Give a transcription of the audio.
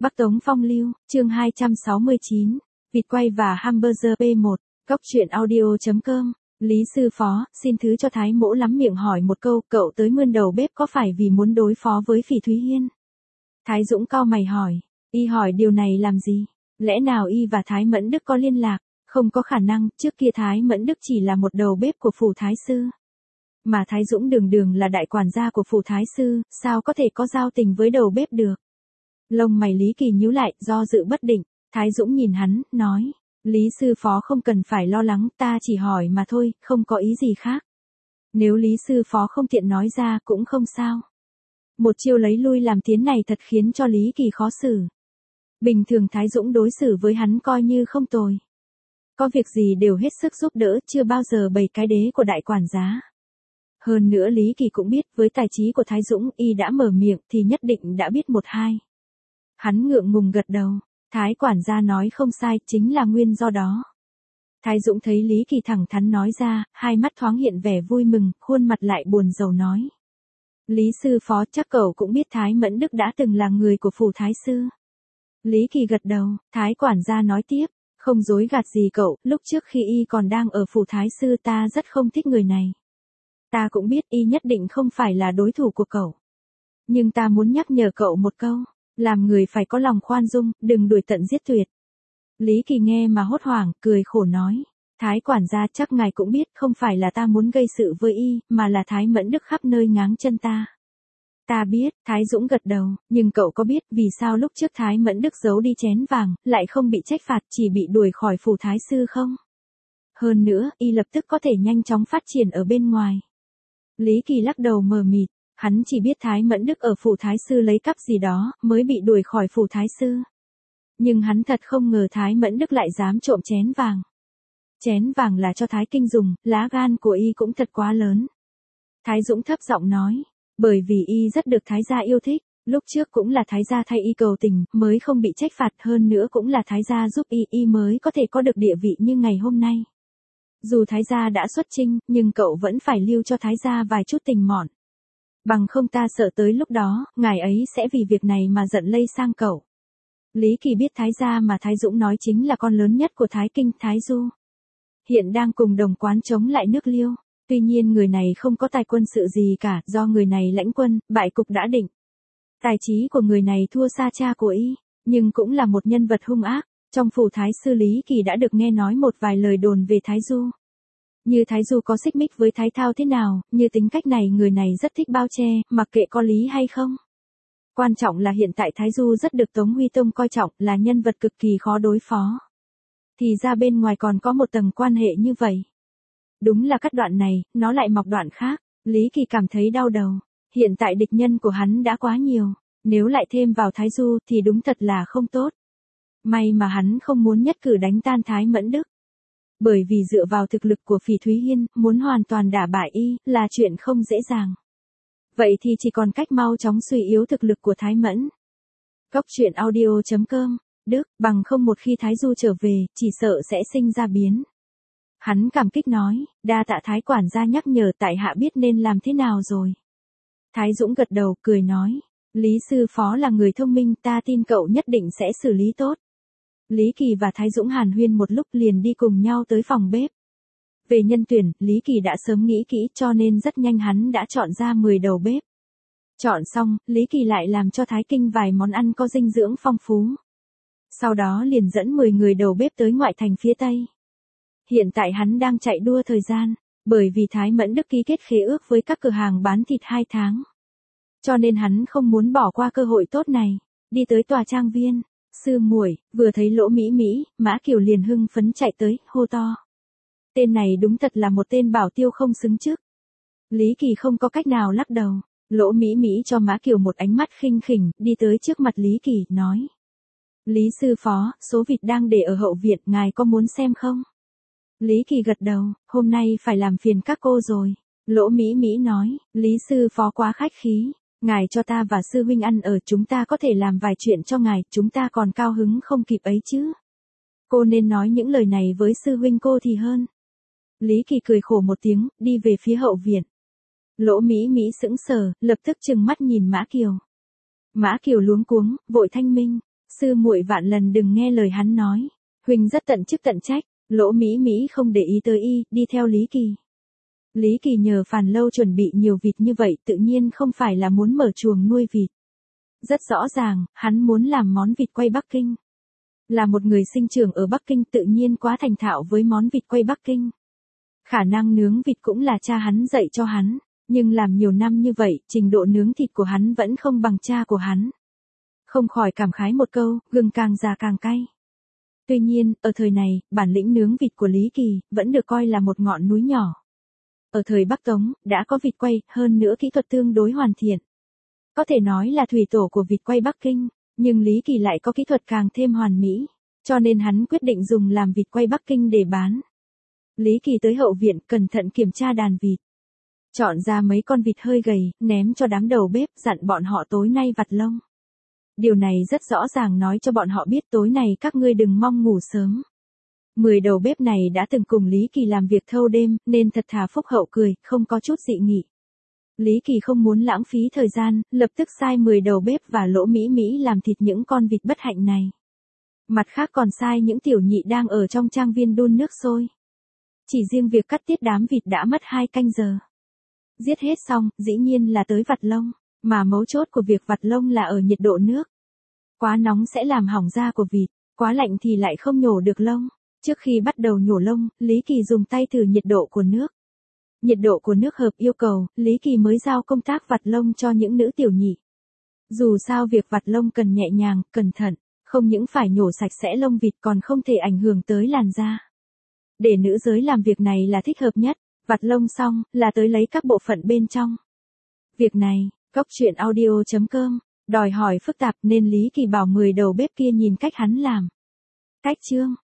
Bắc Tống Phong Lưu, chương 269, vịt quay và hamburger P1, Cóc truyện audio.com. Lý sư phó, xin thứ cho Thái mỗ lắm miệng hỏi một câu, cậu tới mươn đầu bếp có phải vì muốn đối phó với Phỉ Thúy Hiên? Thái Dũng cau mày hỏi, y hỏi điều này làm gì? Lẽ nào y và Thái Mẫn Đức có liên lạc? Không có khả năng, trước kia Thái Mẫn Đức chỉ là một đầu bếp của phủ Thái Sư. Mà Thái Dũng đường là đại quản gia của phủ Thái Sư, sao có thể có giao tình với đầu bếp được? Lông mày Lý Kỳ nhíu lại, do dự bất định. Thái Dũng nhìn hắn, nói, Lý sư phó không cần phải lo lắng, ta chỉ hỏi mà thôi, không có ý gì khác. Nếu Lý sư phó không tiện nói ra cũng không sao. Một chiêu lấy lui làm tiến này thật khiến cho Lý Kỳ khó xử. Bình thường Thái Dũng đối xử với hắn coi như không tồi. Có việc gì đều hết sức giúp đỡ, chưa bao giờ bày cái đế của đại quản gia. Hơn nữa Lý Kỳ cũng biết với tài trí của Thái Dũng y đã mở miệng thì nhất định đã biết một hai. Hắn ngượng ngùng gật đầu, Thái quản gia nói không sai, chính là nguyên do đó. Thái Dũng thấy Lý Kỳ thẳng thắn nói ra, hai mắt thoáng hiện vẻ vui mừng, khuôn mặt lại buồn rầu nói. Lý sư phó chắc cậu cũng biết Thái Mẫn Đức đã từng là người của phủ Thái Sư. Lý Kỳ gật đầu, Thái quản gia nói tiếp, không dối gạt gì cậu, lúc trước khi y còn đang ở phủ Thái Sư ta rất không thích người này. Ta cũng biết y nhất định không phải là đối thủ của cậu. Nhưng ta muốn nhắc nhở cậu một câu, làm người phải có lòng khoan dung, đừng đuổi tận giết tuyệt. Lý Kỳ nghe mà hốt hoảng, cười khổ nói, Thái quản gia chắc ngài cũng biết không phải là ta muốn gây sự với y, mà là Thái Mẫn Đức khắp nơi ngáng chân ta. Ta biết, Thái Dũng gật đầu, nhưng cậu có biết vì sao lúc trước Thái Mẫn Đức giấu đi chén vàng, lại không bị trách phạt, chỉ bị đuổi khỏi phủ Thái Sư không? Hơn nữa, y lập tức có thể nhanh chóng phát triển ở bên ngoài. Lý Kỳ lắc đầu mờ mịt, hắn chỉ biết Thái Mẫn Đức ở phủ Thái Sư lấy cắp gì đó, mới bị đuổi khỏi phủ Thái Sư. Nhưng hắn thật không ngờ Thái Mẫn Đức lại dám trộm chén vàng. Chén vàng là cho Thái Kinh dùng, lá gan của y cũng thật quá lớn. Thái Dũng thấp giọng nói, bởi vì y rất được Thái gia yêu thích, lúc trước cũng là Thái gia thay y cầu tình, mới không bị trách phạt, hơn nữa cũng là Thái gia giúp y mới có thể có được địa vị như ngày hôm nay. Dù Thái gia đã xuất chinh, nhưng cậu vẫn phải lưu cho Thái gia vài chút tình mọn. Bằng không ta sợ tới lúc đó, ngài ấy sẽ vì việc này mà giận lây sang cậu. Lý Kỳ biết Thái gia mà Thái Dũng nói chính là con lớn nhất của Thái Kinh, Thái Du. Hiện đang cùng đồng quán chống lại nước Liêu. Tuy nhiên người này không có tài quân sự gì cả, do người này lãnh quân, bại cục đã định. Tài trí của người này thua xa cha của y, nhưng cũng là một nhân vật hung ác. Trong phủ Thái Sư Lý Kỳ đã được nghe nói một vài lời đồn về Thái Du. Như Thái Du có xích mích với Thái Thao thế nào, như tính cách này người này rất thích bao che, mặc kệ có lý hay không. Quan trọng là hiện tại Thái Du rất được Tống Huy Tông coi trọng, là nhân vật cực kỳ khó đối phó. Thì ra bên ngoài còn có một tầng quan hệ như vậy. Đúng là cắt đoạn này, nó lại mọc đoạn khác. Lý Kỳ cảm thấy đau đầu. Hiện tại địch nhân của hắn đã quá nhiều. Nếu lại thêm vào Thái Du thì đúng thật là không tốt. May mà hắn không muốn nhất cử đánh tan Thái Mẫn Đức. Bởi vì dựa vào thực lực của Phỉ Thúy Hiên, muốn hoàn toàn đả bại y, là chuyện không dễ dàng. Vậy thì chỉ còn cách mau chóng suy yếu thực lực của Thái Mẫn. Cóc truyện audio.com, Đức, bằng không một khi Thái Du trở về, chỉ sợ sẽ sinh ra biến. Hắn cảm kích nói, đa tạ Thái quản gia nhắc nhở, tại hạ biết nên làm thế nào rồi. Thái Dũng gật đầu, cười nói, Lý sư phó là người thông minh, ta tin cậu nhất định sẽ xử lý tốt. Lý Kỳ và Thái Dũng hàn huyên một lúc liền đi cùng nhau tới phòng bếp. Về nhân tuyển, Lý Kỳ đã sớm nghĩ kỹ cho nên rất nhanh hắn đã chọn ra 10 đầu bếp. Chọn xong, Lý Kỳ lại làm cho Thái Kinh vài món ăn có dinh dưỡng phong phú. Sau đó liền dẫn 10 người đầu bếp tới ngoại thành phía Tây. Hiện tại hắn đang chạy đua thời gian, bởi vì Thái Mẫn Đức ký kết khế ước với các cửa hàng bán thịt 2 tháng. Cho nên hắn không muốn bỏ qua cơ hội tốt này, đi tới tòa trang viên. Sư muội, vừa thấy Lỗ Mỹ Mỹ, Mã Kiều liền hưng phấn chạy tới, hô to. Tên này đúng thật là một tên bảo tiêu không xứng chức. Lý Kỳ không có cách nào lắc đầu. Lỗ Mỹ Mỹ cho Mã Kiều một ánh mắt khinh khỉnh, đi tới trước mặt Lý Kỳ, nói. Lý sư phó, số vịt đang để ở hậu viện, ngài có muốn xem không? Lý Kỳ gật đầu, hôm nay phải làm phiền các cô rồi. Lỗ Mỹ Mỹ nói, Lý sư phó quá khách khí. Ngài cho ta và sư huynh ăn ở, chúng ta có thể làm vài chuyện cho ngài, chúng ta còn cao hứng không kịp ấy chứ. Cô nên nói những lời này với sư huynh cô thì hơn. Lý Kỳ cười khổ một tiếng, đi về phía hậu viện. Lỗ Mỹ Mỹ sững sờ, lập tức trừng mắt nhìn Mã Kiều. Mã Kiều luống cuống, vội thanh minh. Sư muội vạn lần đừng nghe lời hắn nói. Huynh rất tận chức tận trách, Lỗ Mỹ Mỹ không để ý tới y, đi theo Lý Kỳ. Lý Kỳ nhờ Phàn Lâu chuẩn bị nhiều vịt như vậy tự nhiên không phải là muốn mở chuồng nuôi vịt. Rất rõ ràng, hắn muốn làm món vịt quay Bắc Kinh. Là một người sinh trưởng ở Bắc Kinh tự nhiên quá thành thạo với món vịt quay Bắc Kinh. Khả năng nướng vịt cũng là cha hắn dạy cho hắn, nhưng làm nhiều năm như vậy, trình độ nướng thịt của hắn vẫn không bằng cha của hắn. Không khỏi cảm khái một câu, gừng càng già càng cay. Tuy nhiên, ở thời này, bản lĩnh nướng vịt của Lý Kỳ vẫn được coi là một ngọn núi nhỏ. Ở thời Bắc Tống, đã có vịt quay, hơn nữa kỹ thuật tương đối hoàn thiện. Có thể nói là thủy tổ của vịt quay Bắc Kinh, nhưng Lý Kỳ lại có kỹ thuật càng thêm hoàn mỹ, cho nên hắn quyết định dùng làm vịt quay Bắc Kinh để bán. Lý Kỳ tới hậu viện cẩn thận kiểm tra đàn vịt. Chọn ra mấy con vịt hơi gầy, ném cho đám đầu bếp, dặn bọn họ tối nay vặt lông. Điều này rất rõ ràng nói cho bọn họ biết tối nay các ngươi đừng mong ngủ sớm. 10 đầu bếp này đã từng cùng Lý Kỳ làm việc thâu đêm, nên thật thà phúc hậu cười, không có chút dị nghị. Lý Kỳ không muốn lãng phí thời gian, lập tức sai 10 đầu bếp và Lỗ Mỹ Mỹ làm thịt những con vịt bất hạnh này. Mặt khác còn sai những tiểu nhị đang ở trong trang viên đun nước sôi. Chỉ riêng việc cắt tiết đám vịt đã mất 2 canh giờ. Giết hết xong, dĩ nhiên là tới vặt lông, mà mấu chốt của việc vặt lông là ở nhiệt độ nước. Quá nóng sẽ làm hỏng da của vịt, quá lạnh thì lại không nhổ được lông. Trước khi bắt đầu nhổ lông, Lý Kỳ dùng tay thử nhiệt độ của nước. Nhiệt độ của nước hợp yêu cầu, Lý Kỳ mới giao công tác vặt lông cho những nữ tiểu nhị. Dù sao việc vặt lông cần nhẹ nhàng, cẩn thận, không những phải nhổ sạch sẽ lông vịt còn không thể ảnh hưởng tới làn da. Để nữ giới làm việc này là thích hợp nhất, vặt lông xong, là tới lấy các bộ phận bên trong. Việc này, coctruyện.audio.com, đòi hỏi phức tạp nên Lý Kỳ bảo 10 đầu bếp kia nhìn cách hắn làm. Cách chương